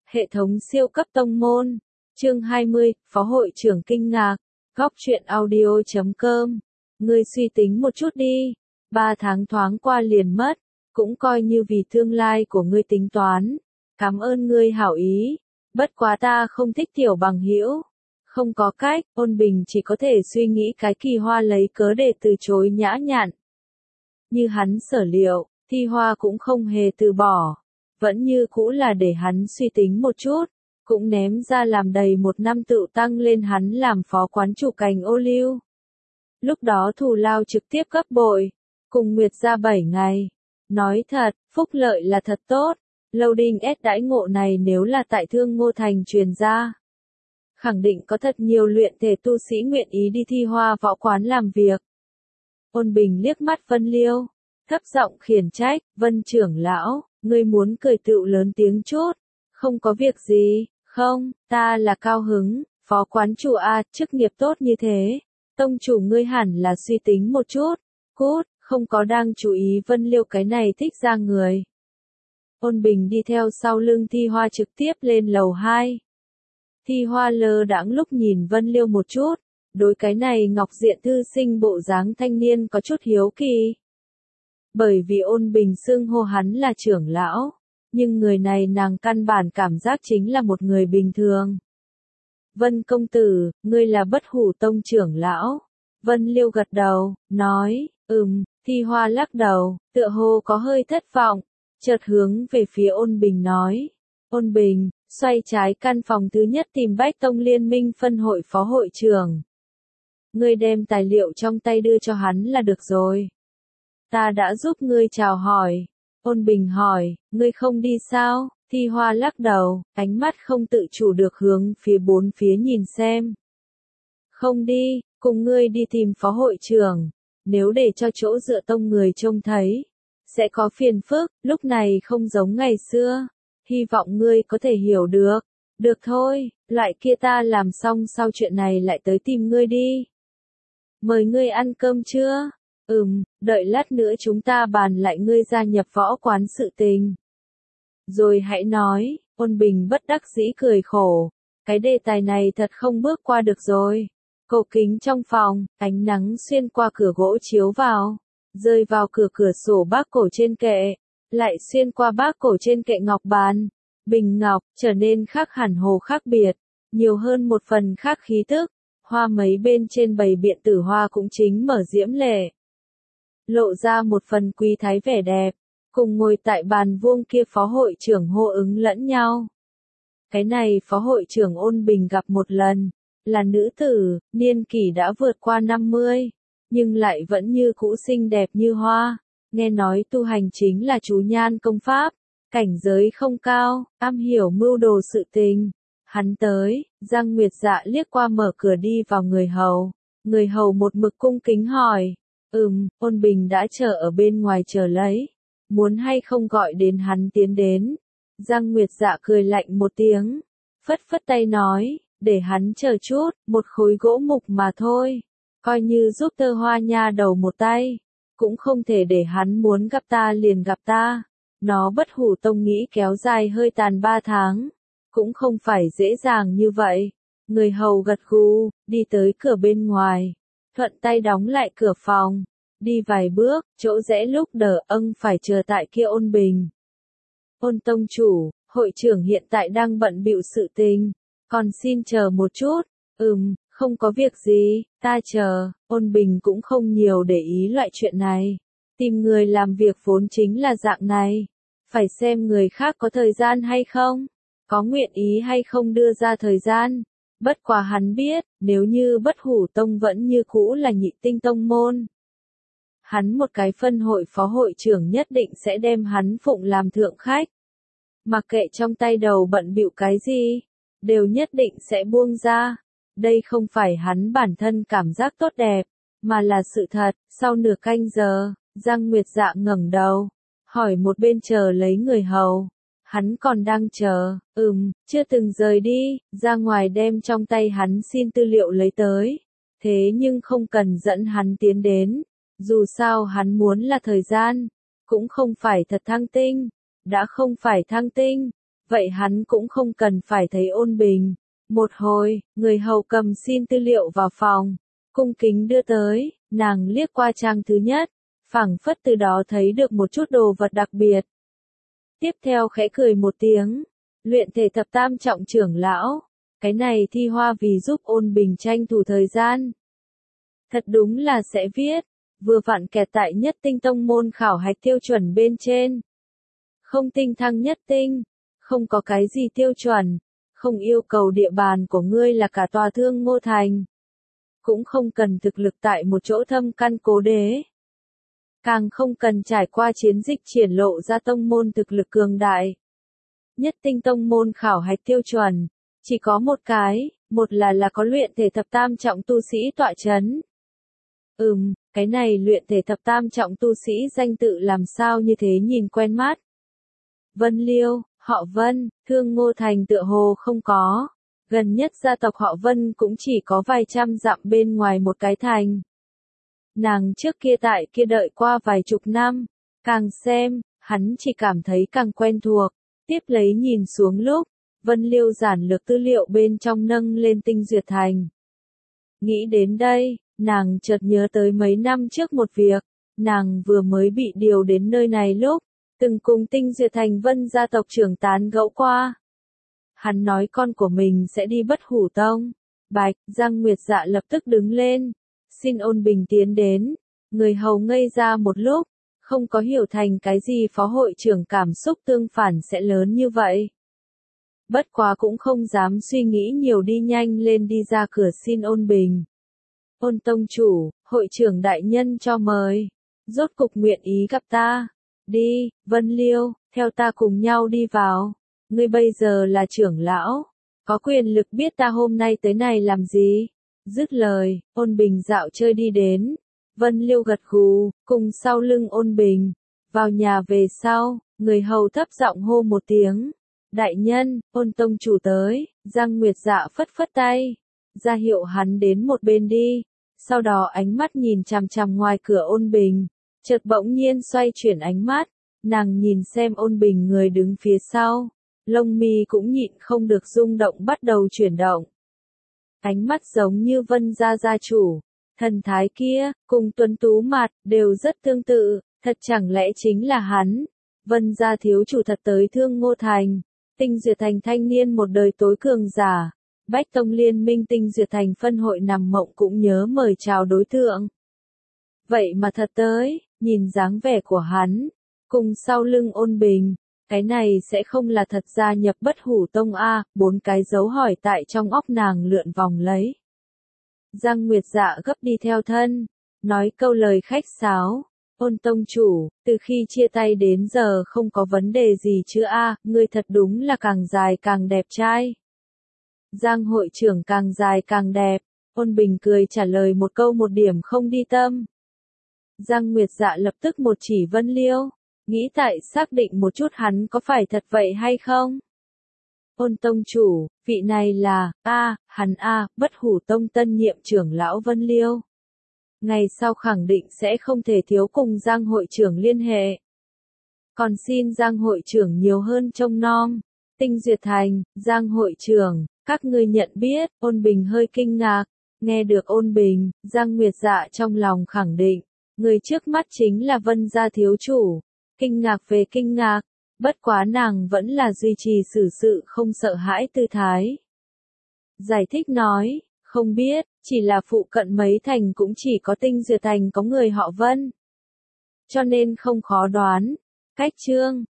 Hệ thống siêu cấp tông môn. Chương 20, Phó hội trưởng kinh ngạc. Góc truyện audio.com. Ngươi suy tính một chút đi. 3 tháng thoáng qua liền mất. Cũng coi như vì tương lai của ngươi tính toán. Cảm ơn ngươi hảo ý. Bất quá ta không thích tiểu bằng hữu. Không có cách, Ôn Bình chỉ có thể suy nghĩ cái Kỳ Hoa lấy cớ để từ chối nhã nhặn. Như hắn sở liệu, Thi Hoa cũng không hề từ bỏ. Vẫn như cũ là để hắn suy tính một chút, cũng ném ra làm đầy 1 năm tự tăng lên hắn làm phó quán chủ cành ô liu. Lúc đó thù lao trực tiếp gấp bội, cùng Nguyệt ra 7 ngày. Nói thật, phúc lợi là thật tốt, loading S đãi ngộ này nếu là tại Thương Ngô Thành truyền ra. Khẳng định có thật nhiều luyện thể tu sĩ nguyện ý đi Thi Hoa võ quán làm việc. Ôn Bình liếc mắt Vân Liêu, thấp giọng khiển trách, Vân trưởng lão, ngươi muốn cười tựu lớn tiếng chút, không có việc gì, không, ta là cao hứng, phó quán chủ a, chức nghiệp tốt như thế, tông chủ ngươi hẳn là suy tính một chút, cút, không có đang chú ý Vân Liêu cái này thích ra người. Ôn Bình đi theo sau lưng Thi Hoa trực tiếp lên lầu 2. Thi Hoa lơ đãng lúc nhìn Vân Liêu một chút, đối cái này ngọc diện thư sinh bộ dáng thanh niên có chút hiếu kỳ. Bởi vì Ôn Bình xưng hô hắn là trưởng lão, nhưng người này nàng căn bản cảm giác chính là một người bình thường. Vân công tử, ngươi là Bất Hủ Tông trưởng lão. Vân Liêu gật đầu, nói, Thi Hoa lắc đầu, tựa hồ có hơi thất vọng, chợt hướng về phía Ôn Bình nói, Ôn Bình, xoay trái căn phòng thứ nhất tìm Bách Tông Liên minh phân hội phó hội trưởng. Ngươi đem tài liệu trong tay đưa cho hắn là được rồi. Ta đã giúp ngươi chào hỏi. Ôn Bình hỏi, ngươi không đi sao? Thi Hoa lắc đầu, ánh mắt không tự chủ được hướng phía bốn phía nhìn xem. Không đi, cùng ngươi đi tìm phó hội trưởng. Nếu để cho chỗ dựa tông người trông thấy, sẽ có phiền phức, lúc này không giống ngày xưa. Hy vọng ngươi có thể hiểu được. Được thôi, lại kia ta làm xong sau chuyện này lại tới tìm ngươi đi. Mời ngươi ăn cơm chưa? Đợi lát nữa chúng ta bàn lại ngươi gia nhập võ quán sự tình. Rồi hãy nói, Ôn Bình bất đắc dĩ cười khổ. Cái đề tài này thật không bước qua được rồi. Cổ kính trong phòng, ánh nắng xuyên qua cửa gỗ chiếu vào, rơi vào cửa sổ bác cổ trên kệ, lại xuyên qua bác cổ trên kệ ngọc bàn, bình ngọc, trở nên khác hẳn hồ khác biệt, nhiều hơn một phần khác khí tức. Hoa mấy bên trên bầy biện tử hoa cũng chính mở diễm lệ, lộ ra một phần quý thái vẻ đẹp, cùng ngồi tại bàn vuông kia phó hội trưởng hô ứng lẫn nhau. Cái này phó hội trưởng Ôn Bình gặp một lần, là nữ tử, niên kỷ đã vượt qua 50, nhưng lại vẫn như cũ xinh đẹp như hoa, nghe nói tu hành chính là chú nhan công pháp, cảnh giới không cao, am hiểu mưu đồ sự tình. Hắn tới, Giang Nguyệt Dạ liếc qua mở cửa đi vào người hầu một mực cung kính hỏi, Ôn Bình đã chờ ở bên ngoài chờ lấy, muốn hay không gọi đến hắn tiến đến. Giang Nguyệt Dạ cười lạnh một tiếng, phất phất tay nói, để hắn chờ chút, một khối gỗ mục mà thôi, coi như giúp Tơ Hoa nha đầu một tay, cũng không thể để hắn muốn gặp ta liền gặp ta. Nó Bất Hủ Tông nghĩ kéo dài hơi tàn 3 tháng. Cũng không phải dễ dàng như vậy. Người hầu gật gù, đi tới cửa bên ngoài, thuận tay đóng lại cửa phòng, đi vài bước, chỗ rẽ lúc đờ phải chờ tại kia Ôn Bình. Ôn tông chủ, hội trưởng hiện tại đang bận bịu sự tình, còn xin chờ một chút. Không có việc gì, ta chờ. Ôn Bình cũng không nhiều để ý loại chuyện này. Tìm người làm việc vốn chính là dạng này, phải xem người khác có thời gian hay không, có nguyện ý hay không đưa ra thời gian. Bất quá hắn biết, nếu như Bất Hủ Tông vẫn như cũ là nhị tinh tông môn, hắn một cái phân hội phó hội trưởng nhất định sẽ đem hắn phụng làm thượng khách. Mặc kệ trong tay đầu bận bịu cái gì, đều nhất định sẽ buông ra. Đây không phải hắn bản thân cảm giác tốt đẹp, mà là sự thật. Sau nửa canh giờ, Giang Nguyệt Dạ ngẩng đầu, hỏi một bên chờ lấy người hầu. Hắn còn đang chờ, chưa từng rời đi, ra ngoài đem trong tay hắn xin tư liệu lấy tới. Thế nhưng không cần dẫn hắn tiến đến, dù sao hắn muốn là thời gian, cũng không phải thật thăng tinh, đã không phải thăng tinh, vậy hắn cũng không cần phải thấy Ôn Bình. Một hồi, người hầu cầm xin tư liệu vào phòng, cung kính đưa tới, nàng liếc qua trang thứ nhất, phảng phất từ đó thấy được một chút đồ vật đặc biệt. Tiếp theo khẽ cười một tiếng, luyện thể thập tam trọng trưởng lão, cái này thi hoa vì giúp Ôn Bình tranh thủ thời gian. Thật đúng là sẽ viết, vừa vặn kẹt tại nhất tinh tông môn khảo hạch tiêu chuẩn bên trên. Không tinh thăng nhất tinh, không có cái gì tiêu chuẩn, không yêu cầu địa bàn của ngươi là cả tòa Thương Ngô Thành. Cũng không cần thực lực tại một chỗ thâm căn cố đế. Càng không cần trải qua chiến dịch triển lộ ra tông môn thực lực cường đại. Nhất tinh tông môn khảo hạch tiêu chuẩn, chỉ có một cái, một là có luyện thể thập tam trọng tu sĩ tọa chấn. Cái này luyện thể thập tam trọng tu sĩ danh tự làm sao như thế nhìn quen mắt. Vân Liêu, họ Vân, Thương Ngô Thành tựa hồ không có. Gần nhất gia tộc họ Vân cũng chỉ có vài trăm dặm bên ngoài một cái thành. Nàng trước kia tại kia đợi qua vài chục năm, càng xem, hắn chỉ cảm thấy càng quen thuộc. Tiếp lấy nhìn xuống lúc, Vân Liêu giản lược tư liệu bên trong nâng lên Tinh Duyệt Thành. Nghĩ đến đây, nàng chợt nhớ tới mấy năm trước một việc, nàng vừa mới bị điều đến nơi này lúc, từng cùng Tinh Duyệt Thành Vân gia tộc trưởng tán gẫu qua. Hắn nói con của mình sẽ đi Bất Hủ Tông. Bạch, Giang Nguyệt Dạ lập tức đứng lên, xin Ôn Bình tiến đến. Người hầu ngây ra một lúc, không có hiểu thành cái gì phó hội trưởng cảm xúc tương phản sẽ lớn như vậy. Bất quá cũng không dám suy nghĩ nhiều, đi nhanh lên đi ra cửa xin Ôn Bình. Ôn tông chủ, hội trưởng đại nhân cho mời. Rốt cục nguyện ý gặp ta. Đi, Vân Liêu, theo ta cùng nhau đi vào. Ngươi bây giờ là trưởng lão, có quyền lực biết ta hôm nay tới này làm gì. Dứt lời, Ôn Bình dạo chơi đi đến. Vân Liêu gật gù, cùng sau lưng Ôn Bình. Vào nhà về sau, người hầu thấp giọng hô một tiếng. Đại nhân, Ôn tông chủ tới. Giang Nguyệt Dạ phất phất tay, ra hiệu hắn đến một bên đi. Sau đó ánh mắt nhìn chằm chằm ngoài cửa Ôn Bình, chợt bỗng nhiên xoay chuyển ánh mắt, nàng nhìn xem Ôn Bình người đứng phía sau, lông mi cũng nhịn không được rung động bắt đầu chuyển động. Ánh mắt giống như Vân gia gia chủ, thần thái kia, cùng tuấn tú mặt, đều rất tương tự, thật chẳng lẽ chính là hắn, Vân gia thiếu chủ thật tới Thương Ngô Thành, Tinh Duyệt Thành thanh niên một đời tối cường giả. Bách Tông Liên minh Tinh Duyệt Thành phân hội nằm mộng cũng nhớ mời chào đối tượng. Vậy mà thật tới, nhìn dáng vẻ của hắn, cùng sau lưng Ôn Bình, cái này sẽ không là thật gia nhập Bất Hủ Tông a? 4 cái dấu hỏi tại trong óc nàng lượn vòng lấy. Giang Nguyệt Dạ gấp đi theo thân, nói câu lời khách sáo. Ôn tông chủ, từ khi chia tay đến giờ không có vấn đề gì chứ a? Ngươi thật đúng là càng dài càng đẹp trai. Giang hội trưởng càng dài càng đẹp. Ôn Bình cười trả lời một câu một điểm không đi tâm. Giang Nguyệt Dạ lập tức một chỉ Vân Liêu, nghĩ tại xác định một chút hắn có phải thật vậy hay không. Ôn tông chủ, vị này là, hắn Bất Hủ Tông tân nhiệm trưởng lão Vân Liêu. Ngày sau khẳng định sẽ không thể thiếu cùng Giang hội trưởng liên hệ. Còn xin Giang hội trưởng nhiều hơn trông nom. Tinh Duyệt Thành, Giang hội trưởng, các ngươi nhận biết. Ôn Bình hơi kinh ngạc, nghe được Ôn Bình, Giang Nguyệt Dạ trong lòng khẳng định, người trước mắt chính là Vân gia thiếu chủ. Kinh ngạc về kinh ngạc, bất quá nàng vẫn là duy trì xử sự không sợ hãi tư thái. Giải thích nói, không biết, chỉ là phụ cận mấy thành cũng chỉ có Tinh Duyệt Thành có người họ Vân. Cho nên không khó đoán. Cách chương